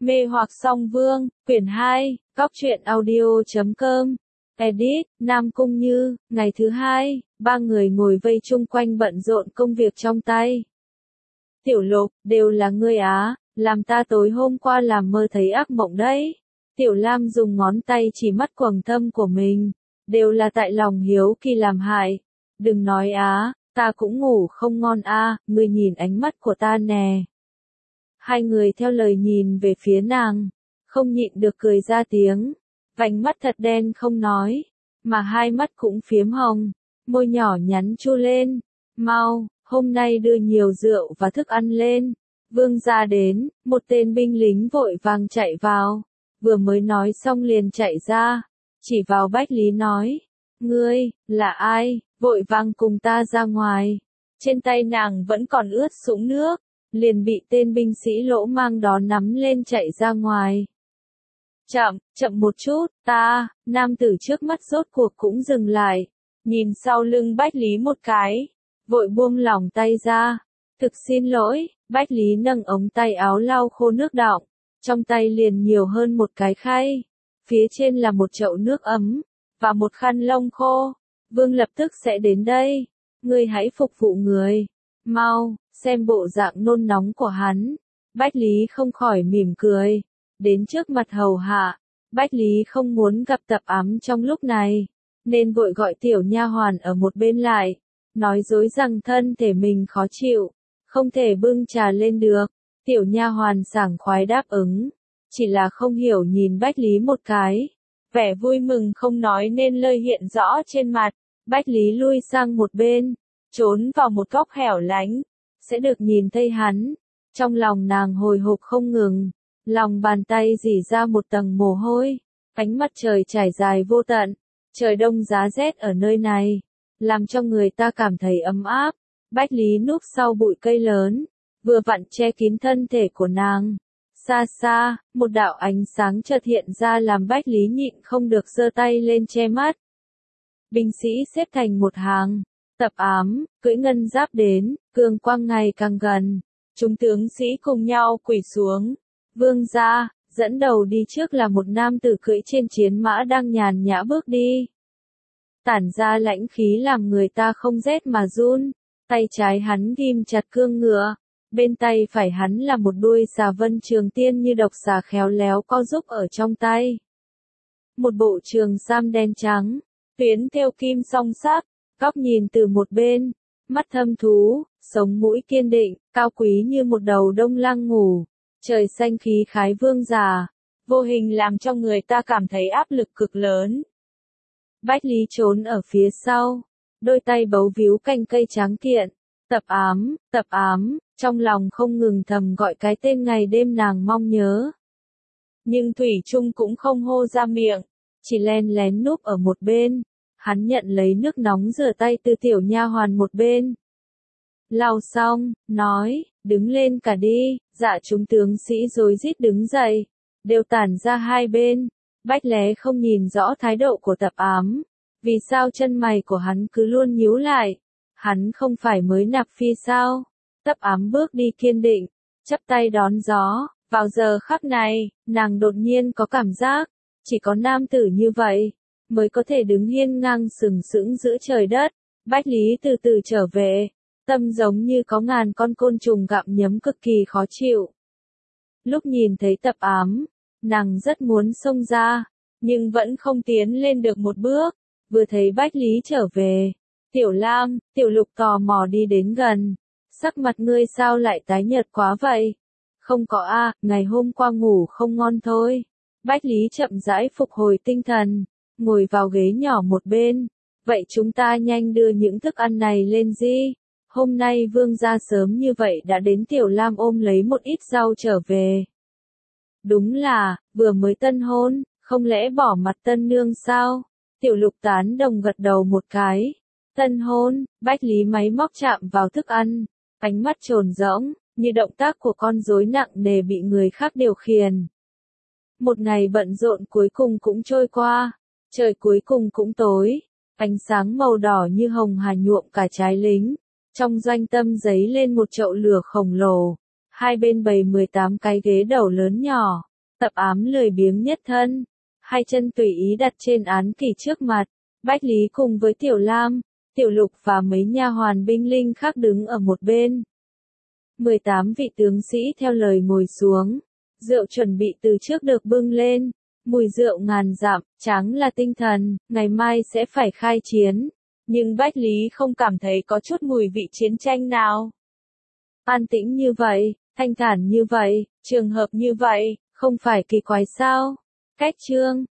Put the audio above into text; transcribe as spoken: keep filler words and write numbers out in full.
Mê hoặc song vương, quyển hai, góc truyện audio chấm com. Edit, Nam Cung Như, ngày thứ hai, ba người ngồi vây chung quanh bận rộn công việc trong tay. Tiểu Lục, đều là ngươi á, làm ta tối hôm qua làm mơ thấy ác mộng đấy. Tiểu Lam dùng ngón tay chỉ mắt quầng thâm của mình, đều là tại lòng hiếu kỳ làm hại. Đừng nói á, ta cũng ngủ không ngon a, ngươi nhìn ánh mắt của ta nè. Hai người theo lời nhìn về phía nàng, không nhịn được cười ra tiếng. Vành mắt thật đen không nói, mà hai mắt cũng phiếm hồng, môi nhỏ nhắn chu lên. Mau, hôm nay đưa nhiều rượu và thức ăn lên. Vương gia đến, một tên binh lính vội vàng chạy vào, vừa mới nói xong liền chạy ra, chỉ vào Bách Lý nói, ngươi, là ai, vội vàng cùng ta ra ngoài. Trên tay nàng vẫn còn ướt sũng nước, liền bị tên binh sĩ lỗ mang đó nắm lên chạy ra ngoài. Chậm, chậm một chút, ta, nam tử trước mắt rốt cuộc cũng dừng lại, nhìn sau lưng Bách Lý một cái, vội buông lỏng tay ra. Thực xin lỗi, Bách Lý nâng ống tay áo lau khô nước đọng, trong tay liền nhiều hơn một cái khay, phía trên là một chậu nước ấm, và một khăn lông khô. Vương lập tức sẽ đến đây, ngươi hãy phục vụ người, mau, xem bộ dạng nôn nóng của hắn. Bách Lý không khỏi mỉm cười, đến trước mặt hầu hạ. Bách Lý không muốn gặp Tập Ám trong lúc này, nên vội gọi tiểu nha hoàn ở một bên lại, nói dối rằng thân thể mình khó chịu, không thể bưng trà lên được. Tiểu nha hoàn sảng khoái đáp ứng, chỉ là không hiểu nhìn Bách Lý một cái, vẻ vui mừng không nói nên lời hiện rõ trên mặt. Bách Lý lui sang một bên, trốn vào một góc hẻo lánh, sẽ được nhìn thấy hắn. Trong lòng nàng hồi hộp không ngừng, lòng bàn tay rỉ ra một tầng mồ hôi. Ánh mặt trời trải dài vô tận, trời đông giá rét ở nơi này, làm cho người ta cảm thấy ấm áp. Bách Lý núp sau bụi cây lớn, vừa vặn che kín thân thể của nàng. Xa xa, một đạo ánh sáng chợt hiện ra làm Bách Lý nhịn không được giơ tay lên che mắt. Binh sĩ xếp thành một hàng, Tập Ám, cưỡi ngân giáp đến, cường quang ngày càng gần. Chúng tướng sĩ cùng nhau quỳ xuống. Vương gia, dẫn đầu đi trước là một nam tử cưỡi trên chiến mã đang nhàn nhã bước đi. Tản ra lãnh khí làm người ta không rét mà run, tay trái hắn ghim chặt cương ngựa, bên tay phải hắn là một đuôi xà vân trường tiên như độc xà khéo léo co giúp ở trong tay. Một bộ trường sam đen trắng, tuyến thêu kim song sắc, góc nhìn từ một bên, mắt thâm thú, sống mũi kiên định, cao quý như một đầu đông lang ngủ. Trời xanh khí khái vương giả, vô hình làm cho người ta cảm thấy áp lực cực lớn. Bách Lý trốn ở phía sau, đôi tay bấu víu cành cây tráng kiện. Tập Ám, Tập Ám, trong lòng không ngừng thầm gọi cái tên ngày đêm nàng mong nhớ. Nhưng Thủy Trung cũng không hô ra miệng, chỉ len lén núp ở một bên. Hắn nhận lấy nước nóng rửa tay từ tiểu nha hoàn một bên. Lau xong, nói, đứng lên cả đi. Dạ chúng tướng sĩ rối rít đứng dậy, đều tản ra hai bên. Bách Lé không nhìn rõ thái độ của Tập Ám, vì sao chân mày của hắn cứ luôn nhíu lại. Hắn không phải mới nạp phi sao? Tập Ám bước đi kiên định, chắp tay đón gió. Vào giờ khắc này, nàng đột nhiên có cảm giác, chỉ có nam tử như vậy mới có thể đứng hiên ngang sừng sững giữa trời đất. Bách Lý từ từ trở về, tâm giống như có ngàn con côn trùng gặm nhấm cực kỳ khó chịu. Lúc nhìn thấy Tập Ám, nàng rất muốn xông ra, nhưng vẫn không tiến lên được một bước. Vừa thấy Bách Lý trở về, Tiểu Lam, Tiểu Lục tò mò đi đến gần. Sắc mặt ngươi sao lại tái nhợt quá vậy? Không có a, à, ngày hôm qua ngủ không ngon thôi. Bách Lý chậm rãi phục hồi tinh thần, ngồi vào ghế nhỏ một bên. Vậy chúng ta nhanh đưa những thức ăn này lên đi. Hôm nay vương gia sớm như vậy đã đến. Tiểu Lam ôm lấy một ít rau trở về. Đúng là, vừa mới tân hôn, không lẽ bỏ mặt tân nương sao? Tiểu Lục tán đồng gật đầu một cái. Tân hôn, Bách Lý máy móc chạm vào thức ăn, ánh mắt trồn rỗng, như động tác của con rối nặng nề bị người khác điều khiển. Một ngày bận rộn cuối cùng cũng trôi qua, trời cuối cùng cũng tối, ánh sáng màu đỏ như hồng hà nhuộm cả trái lính. Trong doanh tâm giấy lên một chậu lửa khổng lồ, hai bên bày mười tám cái ghế đầu lớn nhỏ, tập ám lười biếng nhất thân, hai chân tùy ý đặt trên án kỷ trước mặt, Bách Lý cùng với Tiểu Lam, Tiểu Lục và mấy nha hoàn binh linh khác đứng ở một bên. mười tám vị tướng sĩ theo lời ngồi xuống, rượu chuẩn bị từ trước được bưng lên, mùi rượu ngàn dặm, trắng là tinh thần, ngày mai sẽ phải khai chiến, nhưng Bách Lý không cảm thấy có chút mùi vị chiến tranh nào. An tĩnh như vậy, thanh thản như vậy, trường hợp như vậy, không phải kỳ quái sao? Cách chương